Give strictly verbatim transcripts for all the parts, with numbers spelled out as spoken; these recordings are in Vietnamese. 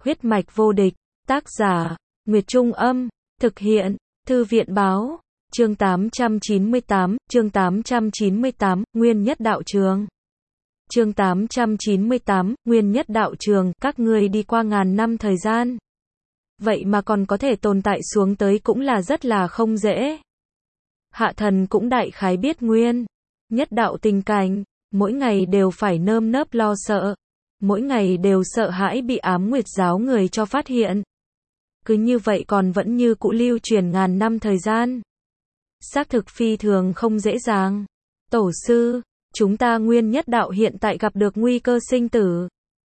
Huyết mạch vô địch, tác giả, Nguyệt Trung Âm, thực hiện, Thư viện Báo, chương tám trăm chín mươi tám, chương tám trăm chín mươi tám, Nguyên Nhất Đạo Trường. Chương tám trăm chín mươi tám, Nguyên Nhất Đạo Trường, các ngươi đi qua ngàn năm thời gian. Vậy mà còn có thể tồn tại xuống tới cũng là rất là không dễ. Hạ thần cũng đại khái biết Nguyên Nhất Đạo tình cảnh, mỗi ngày đều phải nơm nớp lo sợ. Mỗi ngày đều sợ hãi bị ám nguyệt giáo người cho phát hiện. Cứ như vậy còn vẫn như cũ lưu truyền ngàn năm thời gian. Xác thực phi thường không dễ dàng. Tổ sư, chúng ta Nguyên Nhất Đạo hiện tại gặp được nguy cơ sinh tử.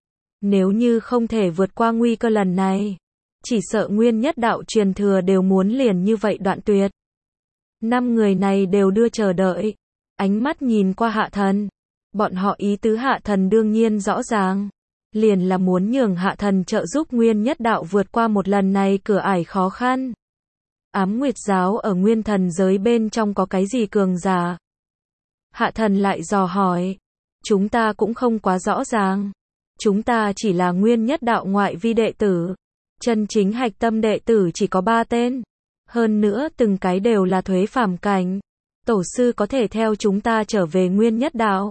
Nếu như không thể vượt qua nguy cơ lần này, chỉ sợ Nguyên Nhất Đạo truyền thừa đều muốn liền như vậy đoạn tuyệt. Năm người này đều đưa chờ đợi, ánh mắt nhìn qua Hạ thần. Bọn họ ý tứ Hạ thần đương nhiên rõ ràng, liền là muốn nhường Hạ thần trợ giúp Nguyên Nhất Đạo vượt qua một lần này cửa ải khó khăn. Ám Nguyệt giáo ở Nguyên Thần giới bên trong có cái gì cường giả? Hạ thần lại dò hỏi. Chúng ta cũng không quá rõ ràng. Chúng ta chỉ là Nguyên Nhất Đạo ngoại vi đệ tử. Chân chính hạch tâm đệ tử chỉ có ba tên. Hơn nữa từng cái đều là thuế phàm cảnh. Tổ sư có thể theo chúng ta trở về Nguyên Nhất Đạo.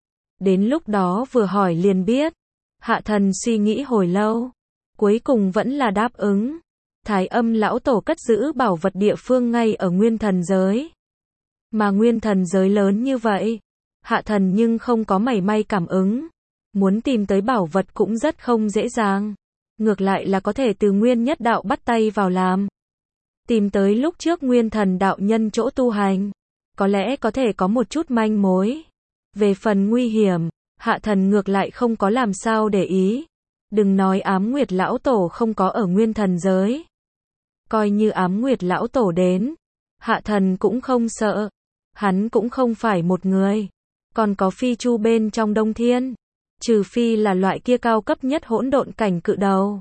Đến lúc đó vừa hỏi liền biết. Hạ thần suy nghĩ hồi lâu. Cuối cùng vẫn là đáp ứng. Thái Âm lão tổ cất giữ bảo vật địa phương ngay ở Nguyên Thần giới. Mà Nguyên Thần giới lớn như vậy. Hạ thần nhưng không có mảy may cảm ứng. Muốn tìm tới bảo vật cũng rất không dễ dàng. Ngược lại là có thể từ Nguyên Nhất Đạo bắt tay vào làm. Tìm tới lúc trước Nguyên Thần đạo nhân chỗ tu hành. Có lẽ có thể có một chút manh mối. Về phần nguy hiểm, Hạ thần ngược lại không có làm sao để ý. Đừng nói ám nguyệt lão tổ không có ở Nguyên Thần giới. Coi như ám nguyệt lão tổ đến, Hạ thần cũng không sợ. Hắn cũng không phải một người. Còn có phi chu bên trong Đông Thiên. Trừ phi là loại kia cao cấp nhất hỗn độn cảnh cự đầu.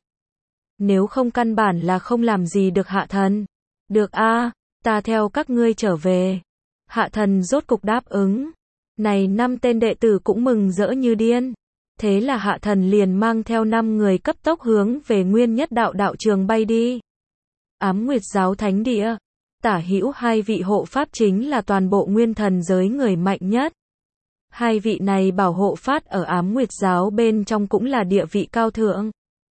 Nếu không căn bản là không làm gì được Hạ thần. Được a, ta theo các ngươi trở về. Hạ thần rốt cục đáp ứng. Này năm tên đệ tử cũng mừng rỡ như điên. Thế là Hạ thần liền mang theo năm người cấp tốc hướng về Nguyên Nhất Đạo đạo trường bay đi. Ám Nguyệt giáo thánh địa, tả hữu hai vị hộ pháp chính là toàn bộ Nguyên Thần giới người mạnh nhất. Hai vị này bảo hộ pháp ở Ám Nguyệt giáo bên trong cũng là địa vị cao thượng.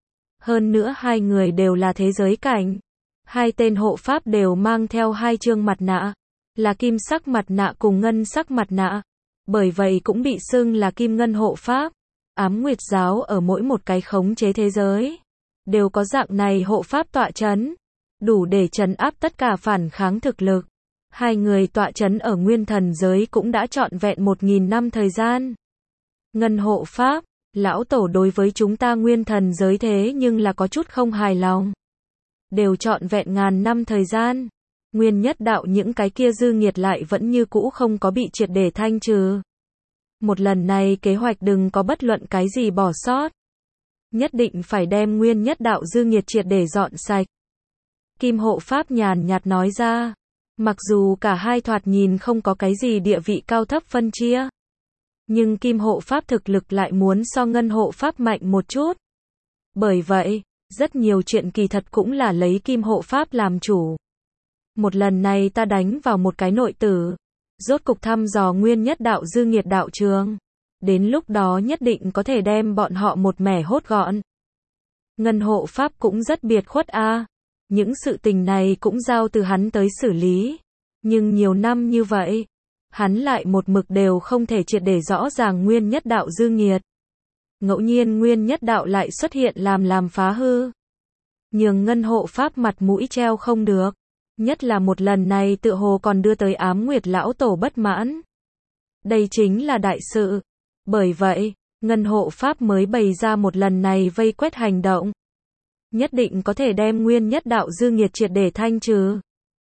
Hơn nữa hai người đều là thế giới cảnh. Hai tên hộ pháp đều mang theo hai chương mặt nạ, là kim sắc mặt nạ cùng ngân sắc mặt nạ. Bởi vậy cũng bị xưng là kim ngân hộ pháp. Ám Nguyệt giáo ở mỗi một cái khống chế thế giới đều có dạng này hộ pháp tọa chấn, đủ để trấn áp tất cả phản kháng thực lực. Hai người tọa chấn ở Nguyên Thần giới cũng đã trọn vẹn một nghìn năm thời gian. Ngân hộ pháp, lão tổ đối với chúng ta Nguyên Thần giới thế nhưng là có chút không hài lòng. Đều trọn vẹn ngàn năm thời gian. Nguyên Nhất Đạo những cái kia dư nghiệt lại vẫn như cũ không có bị triệt để thanh trừ. Một lần này kế hoạch đừng có bất luận cái gì bỏ sót. Nhất định phải đem Nguyên Nhất Đạo dư nghiệt triệt để dọn sạch. Kim hộ pháp nhàn nhạt nói ra. Mặc dù cả hai thoạt nhìn không có cái gì địa vị cao thấp phân chia. Nhưng Kim hộ pháp thực lực lại muốn so Ngân hộ pháp mạnh một chút. Bởi vậy, rất nhiều chuyện kỳ thật cũng là lấy Kim hộ pháp làm chủ. Một lần này ta đánh vào một cái nội tử. Rốt cục thăm dò Nguyên Nhất Đạo dư nghiệt đạo trường. Đến lúc đó nhất định có thể đem bọn họ một mẻ hốt gọn. Ngân hộ pháp cũng rất biệt khuất a. À. Những sự tình này cũng giao từ hắn tới xử lý. Nhưng nhiều năm như vậy, hắn lại một mực đều không thể triệt để rõ ràng Nguyên Nhất Đạo dư nghiệt. Ngẫu nhiên Nguyên Nhất Đạo lại xuất hiện làm làm phá hư. Nhường Ngân hộ pháp mặt mũi treo không được. Nhất là một lần này tựa hồ còn đưa tới ám nguyệt lão tổ bất mãn. Đây chính là đại sự. Bởi vậy, Ngân hộ pháp mới bày ra một lần này vây quét hành động. Nhất định có thể đem Nguyên Nhất Đạo dư nghiệt triệt để thanh trừ.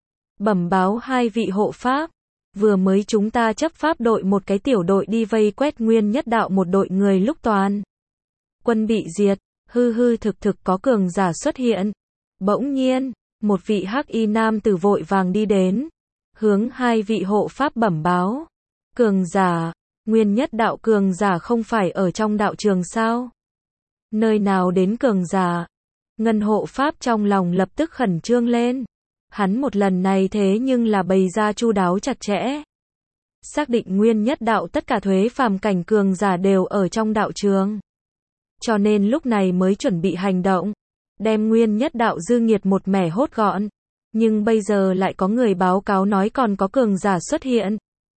Bẩm báo hai vị hộ pháp. Vừa mới chúng ta chấp pháp đội một cái tiểu đội đi vây quét Nguyên Nhất Đạo một đội người lúc toàn quân bị diệt, hư hư thực thực có cường giả xuất hiện. Bỗng nhiên, một vị hắc y nam tử vội vàng đi đến, hướng hai vị hộ pháp bẩm báo. Cường giả, Nguyên Nhất Đạo cường giả không phải ở trong đạo trường sao? Nơi nào đến cường giả? Ngân hộ pháp trong lòng lập tức khẩn trương lên. Hắn một lần này thế nhưng là bày ra chu đáo chặt chẽ. Xác định nguyên nhất đạo tất cả thuế phàm cảnh cường giả đều ở trong đạo trường. Cho nên lúc này mới chuẩn bị hành động. Đem nguyên nhất đạo dư nghiệt một mẻ hốt gọn. Nhưng bây giờ lại có người báo cáo nói còn có cường giả xuất hiện.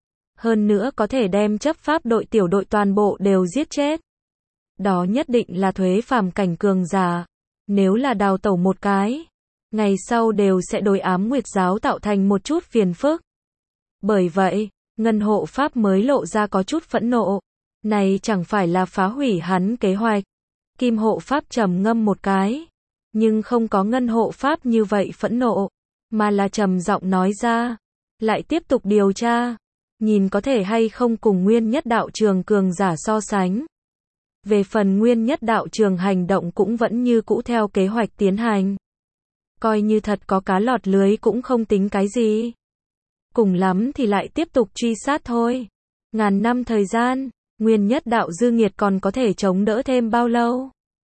Hơn nữa có thể đem chấp pháp đội tiểu đội toàn bộ đều giết chết. Đó nhất định là thuế phàm cảnh cường giả. Nếu là đào tẩu một cái, ngày sau đều sẽ đối Ám Nguyệt giáo tạo thành một chút phiền phức. Bởi vậy, Ngân hộ pháp mới lộ ra có chút phẫn nộ. Này chẳng phải là phá hủy hắn kế hoạch. Kim hộ pháp trầm ngâm một cái. Nhưng không có Ngân hộ pháp như vậy phẫn nộ. Mà là trầm giọng nói ra. Lại tiếp tục điều tra. Nhìn có thể hay không cùng nguyên nhất đạo trường cường giả so sánh. Về phần nguyên nhất đạo trường hành động cũng vẫn như cũ theo kế hoạch tiến hành. Coi như thật có cá lọt lưới cũng không tính cái gì. Cùng lắm thì lại tiếp tục truy sát thôi. Ngàn năm thời gian, nguyên nhất đạo dư nghiệt còn có thể chống đỡ thêm bao lâu?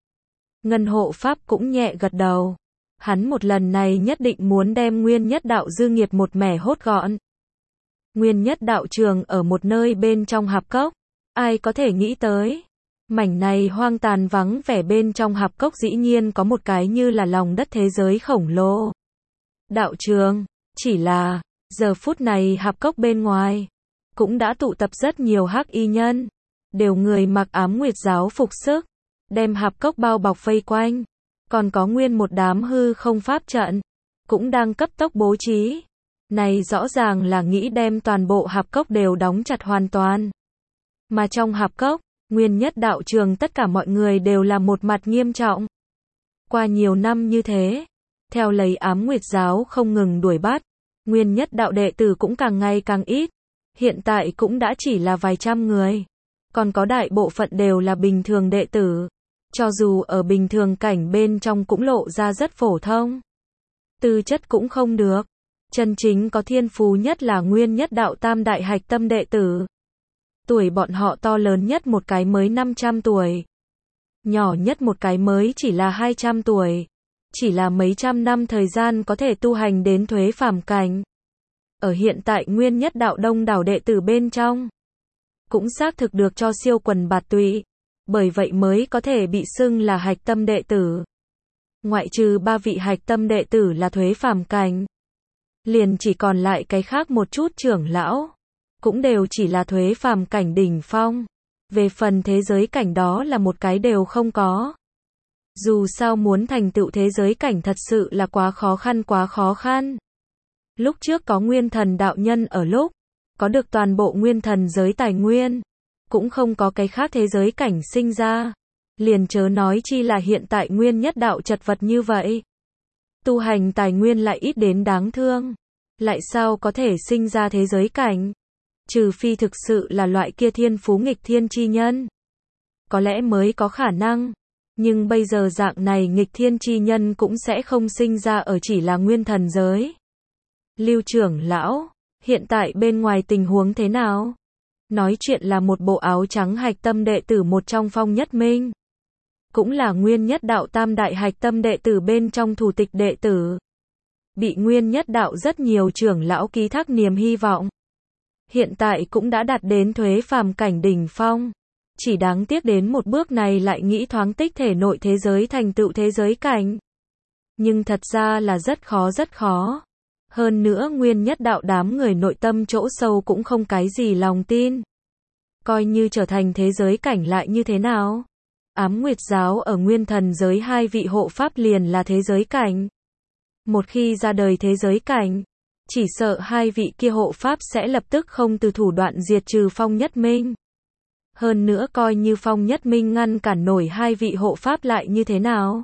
Ngân hộ pháp cũng nhẹ gật đầu. Hắn một lần này nhất định muốn đem nguyên nhất đạo dư nghiệt một mẻ hốt gọn. Nguyên nhất đạo trường ở một nơi bên trong hạp cốc. Ai có thể nghĩ tới? Mảnh này hoang tàn vắng vẻ bên trong hạp cốc dĩ nhiên có một cái như là lòng đất thế giới khổng lồ. Đạo trường, chỉ là, giờ phút này hạp cốc bên ngoài, cũng đã tụ tập rất nhiều hắc y nhân. Đều người mặc Ám Nguyệt giáo phục sức, đem hạp cốc bao bọc vây quanh. Còn có nguyên một đám hư không pháp trận, cũng đang cấp tốc bố trí. Này rõ ràng là nghĩ đem toàn bộ hạp cốc đều đóng chặt hoàn toàn. Mà trong hạp cốc, nguyên nhất đạo trường tất cả mọi người đều là một mặt nghiêm trọng. Qua nhiều năm như thế, theo lấy Ám Nguyệt giáo không ngừng đuổi bắt, nguyên nhất đạo đệ tử cũng càng ngày càng ít. Hiện tại cũng đã chỉ là vài trăm người. Còn có đại bộ phận đều là bình thường đệ tử. Cho dù ở bình thường cảnh bên trong cũng lộ ra rất phổ thông. Tư chất cũng không được. Chân chính có thiên phú nhất là nguyên nhất đạo tam đại hạch tâm đệ tử. Tuổi bọn họ to lớn nhất một cái mới năm trăm tuổi. Nhỏ nhất một cái mới chỉ là hai trăm tuổi. Chỉ là mấy trăm năm thời gian có thể tu hành đến thuế phàm cảnh. Ở hiện tại nguyên nhất đạo đông đảo đệ tử bên trong, cũng xác thực được cho siêu quần bạt tụy. Bởi vậy mới có thể bị xưng là hạch tâm đệ tử. Ngoại trừ ba vị hạch tâm đệ tử là thuế phàm cảnh, liền chỉ còn lại cái khác một chút trưởng lão, cũng đều chỉ là thuế phàm cảnh đỉnh phong. Về phần thế giới cảnh đó là một cái đều không có. Dù sao muốn thành tựu thế giới cảnh thật sự là quá khó khăn quá khó khăn. Lúc trước có nguyên thần đạo nhân ở lúc, có được toàn bộ nguyên thần giới tài nguyên, cũng không có cái khác thế giới cảnh sinh ra. Liền chớ nói chi là hiện tại nguyên nhất đạo chật vật như vậy. Tu hành tài nguyên lại ít đến đáng thương. Lại sao có thể sinh ra thế giới cảnh? Trừ phi thực sự là loại kia thiên phú nghịch thiên chi nhân. Có lẽ mới có khả năng. Nhưng bây giờ dạng này nghịch thiên chi nhân cũng sẽ không sinh ra ở chỉ là nguyên thần giới. Lưu trưởng lão, hiện tại bên ngoài tình huống thế nào? Nói chuyện là một bộ áo trắng hạch tâm đệ tử một trong Phong Nhất Minh. Cũng là nguyên nhất đạo tam đại hạch tâm đệ tử bên trong thủ tịch đệ tử. Bị nguyên nhất đạo rất nhiều trưởng lão ký thác niềm hy vọng. Hiện tại cũng đã đạt đến thuế phàm cảnh đỉnh phong. Chỉ đáng tiếc đến một bước này lại nghĩ thoáng tích thể nội thế giới thành tựu thế giới cảnh. Nhưng thật ra là rất khó rất khó. Hơn nữa nguyên nhất đạo đám người nội tâm chỗ sâu cũng không cái gì lòng tin. Coi như trở thành thế giới cảnh lại như thế nào? Ám Nguyệt giáo ở nguyên thần giới hai vị hộ pháp liền là thế giới cảnh. Một khi ra đời thế giới cảnh, chỉ sợ hai vị kia hộ pháp sẽ lập tức không từ thủ đoạn diệt trừ Phong Nhất Minh. Hơn nữa coi như Phong Nhất Minh ngăn cản nổi hai vị hộ pháp lại như thế nào?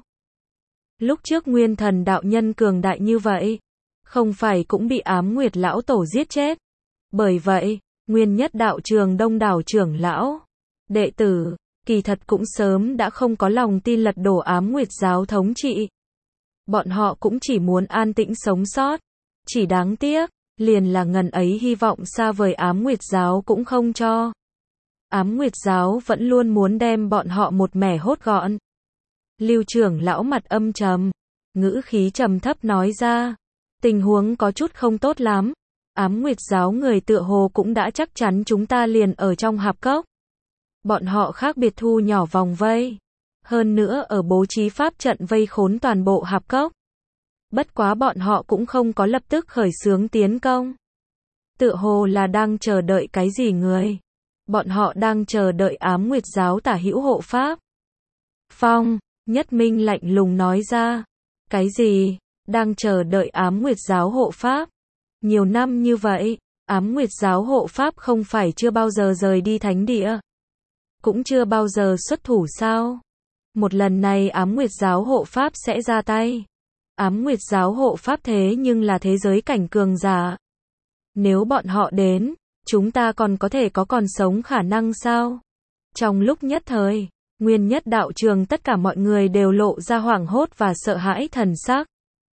Lúc trước nguyên thần đạo nhân cường đại như vậy, không phải cũng bị Ám Nguyệt lão tổ giết chết. Bởi vậy, nguyên nhất đạo trường đông đảo trưởng lão, đệ tử, kỳ thật cũng sớm đã không có lòng tin lật đổ Ám Nguyệt giáo thống trị. Bọn họ cũng chỉ muốn an tĩnh sống sót. Chỉ đáng tiếc, liền là ngần ấy hy vọng xa vời Ám Nguyệt giáo cũng không cho. Ám Nguyệt giáo vẫn luôn muốn đem bọn họ một mẻ hốt gọn. Lưu trưởng lão mặt âm trầm, ngữ khí trầm thấp nói ra, tình huống có chút không tốt lắm. Ám Nguyệt giáo người tựa hồ cũng đã chắc chắn chúng ta liền ở trong hạp cốc. Bọn họ khác biệt thu nhỏ vòng vây, hơn nữa ở bố trí pháp trận vây khốn toàn bộ hạp cốc. Bất quá bọn họ cũng không có lập tức khởi xướng tiến công. Tựa hồ là đang chờ đợi cái gì người. Bọn họ đang chờ đợi Ám Nguyệt giáo tả hữu hộ pháp. Phong, Nhất Minh lạnh lùng nói ra. Cái gì? Đang chờ đợi Ám Nguyệt giáo hộ pháp? Nhiều năm như vậy, Ám Nguyệt giáo hộ pháp không phải chưa bao giờ rời đi thánh địa. Cũng chưa bao giờ xuất thủ sao? Một lần này Ám Nguyệt giáo hộ pháp sẽ ra tay. Ám Nguyệt giáo hộ pháp thế nhưng là thế giới cảnh cường giả. Nếu bọn họ đến, chúng ta còn có thể có còn sống khả năng sao? Trong lúc nhất thời, Nguyên Nhất đạo trường tất cả mọi người đều lộ ra hoảng hốt và sợ hãi thần sắc.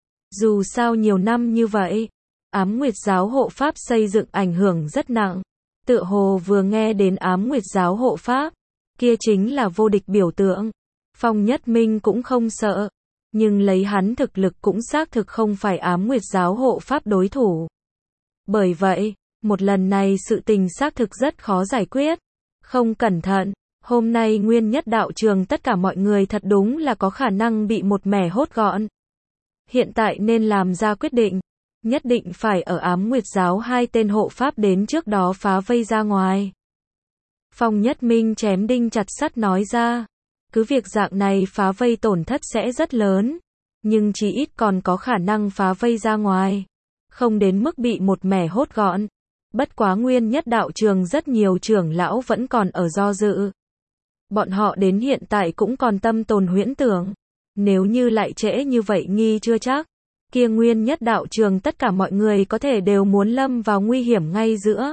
Dù sao nhiều năm như vậy, Ám Nguyệt giáo hộ pháp xây dựng ảnh hưởng rất nặng. Tựa hồ vừa nghe đến Ám Nguyệt giáo hộ pháp, kia chính là vô địch biểu tượng. Phong Nhất Minh cũng không sợ, nhưng lấy hắn thực lực cũng xác thực không phải Ám Nguyệt giáo hộ pháp đối thủ. Bởi vậy, một lần này sự tình xác thực rất khó giải quyết. Không cẩn thận, hôm nay Nguyên Nhất đạo trường tất cả mọi người thật đúng là có khả năng bị một mẻ hốt gọn. Hiện tại nên làm ra quyết định, nhất định phải ở Ám Nguyệt giáo hai tên hộ pháp đến trước đó phá vây ra ngoài. Phong Nhất Minh chém đinh chặt sắt nói ra, cứ việc dạng này phá vây tổn thất sẽ rất lớn, nhưng chí ít còn có khả năng phá vây ra ngoài, không đến mức bị một mẻ hốt gọn. Bất quá Nguyên Nhất đạo trường rất nhiều trưởng lão vẫn còn ở do dự. Bọn họ đến hiện tại cũng còn tâm tồn huyễn tưởng, nếu như lại trễ như vậy nghi chưa chắc, kia Nguyên Nhất đạo trường tất cả mọi người có thể đều muốn lâm vào nguy hiểm ngay giữa.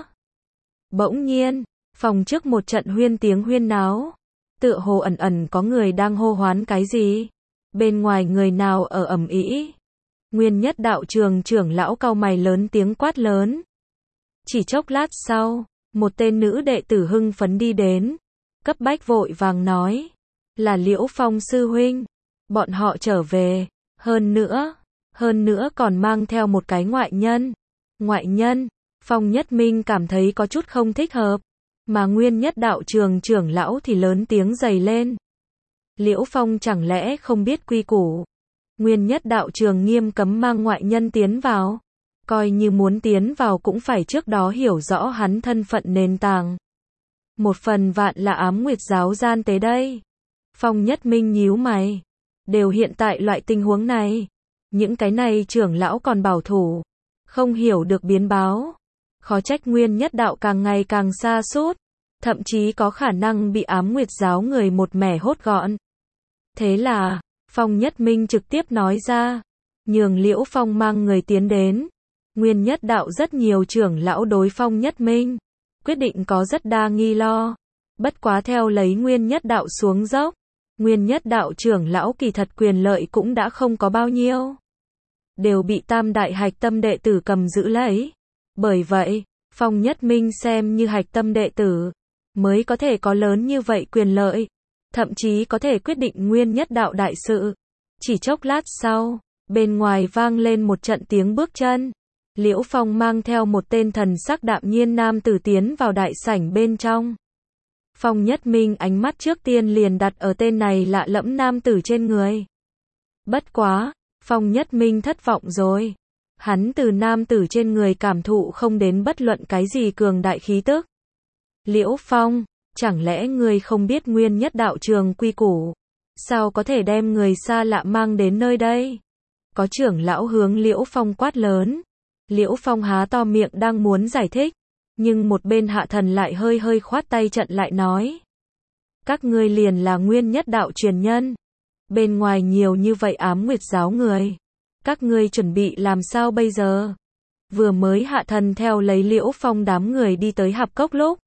Bỗng nhiên, phòng trước một trận huyên tiếng huyên náo, tựa hồ ẩn ẩn có người đang hô hoán cái gì. Bên ngoài người nào ở ầm ĩ? Nguyên Nhất đạo trường trưởng lão cau mày lớn tiếng quát lớn. Chỉ chốc lát sau, một tên nữ đệ tử hưng phấn đi đến, cấp bách vội vàng nói, là Liễu Phong sư huynh, bọn họ trở về, hơn nữa, hơn nữa còn mang theo một cái ngoại nhân. Ngoại nhân? Phong Nhất Minh cảm thấy có chút không thích hợp, mà Nguyên Nhất đạo trường trưởng lão thì lớn tiếng rầy lên. Liễu Phong chẳng lẽ không biết quy củ? Nguyên Nhất đạo trường nghiêm cấm mang ngoại nhân tiến vào, coi như muốn tiến vào cũng phải trước đó hiểu rõ hắn thân phận nền tảng. Một phần vạn là Ám Nguyệt giáo gian tế đây. Phong Nhất Minh nhíu mày, đều hiện tại loại tình huống này, những cái này trưởng lão còn bảo thủ, không hiểu được biến báo, khó trách Nguyên Nhất đạo càng ngày càng xa sút, thậm chí có khả năng bị Ám Nguyệt giáo người một mẻ hốt gọn. Thế là, Phong Nhất Minh trực tiếp nói ra, nhường Liễu Phong mang người tiến đến. Nguyên Nhất đạo rất nhiều trưởng lão đối Phong Nhất Minh, quyết định có rất đa nghi lo. Bất quá theo lấy Nguyên Nhất đạo xuống dốc, Nguyên Nhất đạo trưởng lão kỳ thật quyền lợi cũng đã không có bao nhiêu, đều bị tam đại hạch tâm đệ tử cầm giữ lấy. Bởi vậy, Phong Nhất Minh xem như hạch tâm đệ tử, mới có thể có lớn như vậy quyền lợi, thậm chí có thể quyết định Nguyên Nhất đạo đại sự. Chỉ chốc lát sau, bên ngoài vang lên một trận tiếng bước chân. Liễu Phong mang theo một tên thần sắc đạm nhiên nam tử tiến vào đại sảnh bên trong. Phong Nhất Minh ánh mắt trước tiên liền đặt ở tên này lạ lẫm nam tử trên người. Bất quá, Phong Nhất Minh thất vọng rồi. Hắn từ nam tử trên người cảm thụ không đến bất luận cái gì cường đại khí tức. Liễu Phong, chẳng lẽ ngươi không biết Nguyên Nhất đạo trường quy củ? Sao có thể đem người xa lạ mang đến nơi đây? Có trưởng lão hướng Liễu Phong quát lớn. Liễu Phong há to miệng đang muốn giải thích, nhưng một bên hạ thần lại hơi hơi khoát tay chặn lại nói. Các ngươi liền là Nguyên Nhất đạo truyền nhân. Bên ngoài nhiều như vậy Ám Nguyệt giáo người. Các ngươi chuẩn bị làm sao bây giờ? Vừa mới hạ thần theo lấy Liễu Phong đám người đi tới hạp cốc lúc,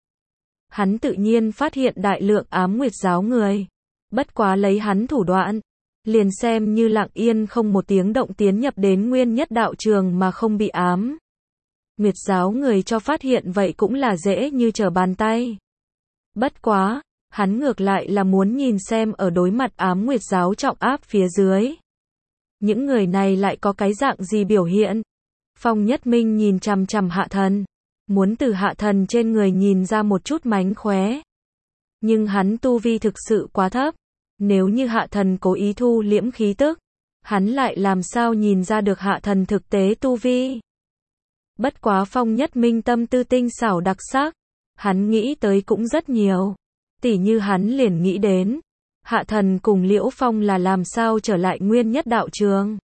hắn tự nhiên phát hiện đại lượng Ám Nguyệt giáo người. Bất quá lấy hắn thủ đoạn, liền xem như lặng yên không một tiếng động tiến nhập đến Nguyên Nhất đạo trường mà không bị Ám Nguyệt giáo người cho phát hiện vậy cũng là dễ như trở bàn tay. Bất quá, Hắn ngược lại là muốn nhìn xem ở đối mặt Ám Nguyệt giáo trọng áp phía dưới. Những người này lại có cái dạng gì biểu hiện? Phong Nhất Minh nhìn chằm chằm Hạ Thần. Muốn từ Hạ Thần trên người nhìn ra một chút mánh khóe. Nhưng hắn tu vi thực sự quá thấp. Nếu như Hạ Thần cố ý thu liễm khí tức, hắn lại làm sao nhìn ra được Hạ Thần thực tế tu vi. Bất quá Phong Nhất Minh tâm tư tinh xảo đặc sắc. Hắn nghĩ tới cũng rất nhiều. Tỉ như hắn liền nghĩ đến. Hạ Thần cùng Liễu Phong là làm sao trở lại Nguyên Nhất đạo trường.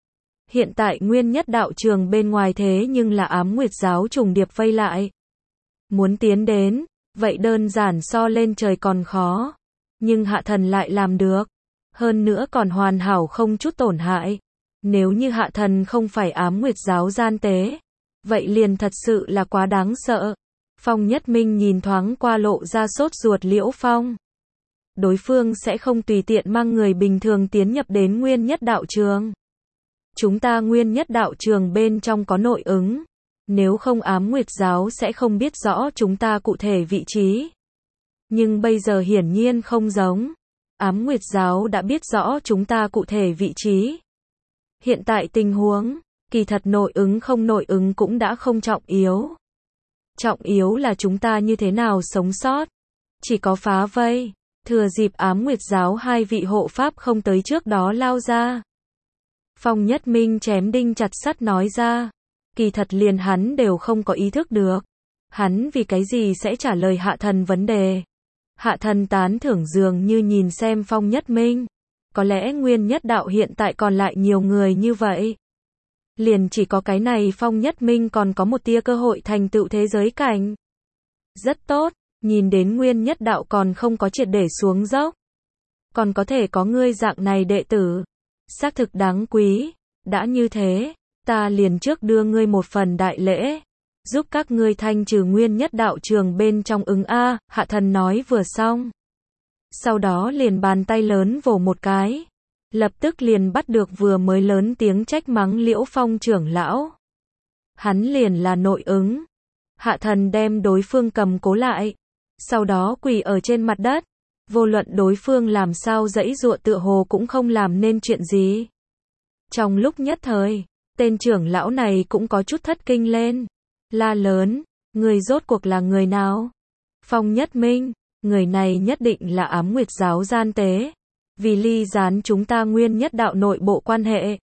Hiện tại Nguyên Nhất đạo trường bên ngoài thế nhưng là Ám Nguyệt giáo trùng điệp vây lại. Muốn tiến đến, vậy đơn giản so lên trời còn khó. Nhưng Hạ Thần lại làm được. Hơn nữa còn hoàn hảo không chút tổn hại. Nếu như Hạ Thần không phải Ám Nguyệt giáo gian tế, vậy liền thật sự là quá đáng sợ. Phong Nhất Minh nhìn thoáng qua lộ ra sốt ruột Liễu Phong. Đối phương sẽ không tùy tiện mang người bình thường tiến nhập đến Nguyên Nhất đạo trường. Chúng ta Nguyên Nhất đạo trường bên trong có nội ứng. Nếu không Ám Nguyệt giáo sẽ không biết rõ chúng ta cụ thể vị trí. Nhưng bây giờ hiển nhiên không giống. Ám Nguyệt giáo đã biết rõ chúng ta cụ thể vị trí. Hiện tại tình huống, kỳ thật nội ứng không nội ứng cũng đã không trọng yếu. Trọng yếu là chúng ta như thế nào sống sót. Chỉ có phá vây. Thừa dịp Ám Nguyệt giáo hai vị hộ pháp không tới trước đó lao ra. Phong Nhất Minh chém đinh chặt sắt nói ra. Kỳ thật liền hắn đều không có ý thức được. Hắn vì cái gì sẽ trả lời Hạ Thần vấn đề. Hạ Thần tán thưởng dường như nhìn xem Phong Nhất Minh. Có lẽ Nguyên Nhất đạo hiện tại còn lại nhiều người như vậy. Liền chỉ có cái này Phong Nhất Minh còn có một tia cơ hội thành tựu thế giới cảnh. Rất tốt, nhìn đến Nguyên Nhất đạo còn không có triệt để xuống dốc. Còn có thể có ngươi dạng này đệ tử. Xác thực đáng quý. Đã như thế, ta liền trước đưa ngươi một phần đại lễ. Giúp các ngươi thanh trừ Nguyên Nhất đạo trường bên trong ứng A, Hạ Thần nói vừa xong. Sau đó liền bàn tay lớn vồ một cái. Lập tức liền bắt được vừa mới lớn tiếng trách mắng Liễu Phong trưởng lão. Hắn liền là nội ứng. Hạ Thần đem đối phương cầm cố lại. Sau đó quỳ ở trên mặt đất. Vô luận đối phương làm sao giãy giụa tựa hồ cũng không làm nên chuyện gì. Trong lúc nhất thời, tên trưởng lão này cũng có chút thất kinh lên. La lớn, người rốt cuộc là người nào? Phong Nhất Minh, người này nhất định là Ám Nguyệt giáo gian tế. Vì ly gián chúng ta Nguyên Nhất đạo nội bộ quan hệ.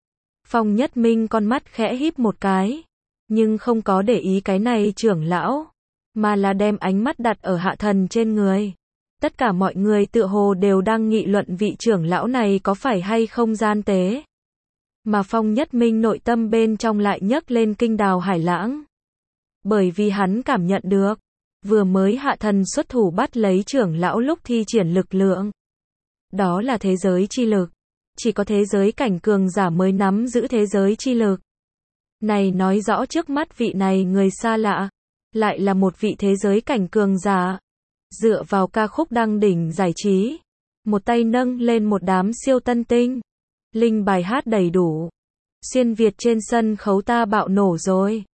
Phong Nhất Minh con mắt khẽ híp một cái. Nhưng không có để ý cái này trưởng lão. Mà là đem ánh mắt đặt ở Hạ Thần trên người. Tất cả mọi người tựa hồ đều đang nghị luận vị trưởng lão này có phải hay không gian tế. Mà Phong Nhất Minh nội tâm bên trong lại nhấc lên kinh đào hải lãng. Bởi vì hắn cảm nhận được. Vừa mới Hạ Thần xuất thủ bắt lấy trưởng lão lúc thi triển lực lượng. Đó là thế giới chi lực. Chỉ có thế giới cảnh cường giả mới nắm giữ thế giới chi lực. Này nói rõ trước mắt vị này người xa lạ. Lại là một vị thế giới cảnh cường giả. Dựa vào ca khúc đăng đỉnh giải trí. Một tay nâng lên một đám siêu tân tinh. Linh bài hát đầy đủ. Xuyên Việt trên sân khấu ta bạo nổ rồi.